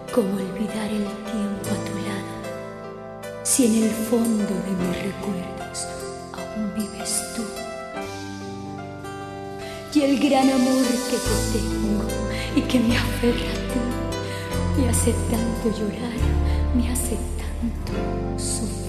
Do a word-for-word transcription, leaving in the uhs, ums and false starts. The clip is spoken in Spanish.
¿Cómo olvidar el tiempo a tu lado si en el fondo de mis recuerdos aún vives tú? Y el gran amor que te tengo y que me aferra a ti me hace tanto llorar, me hace tanto sufrir.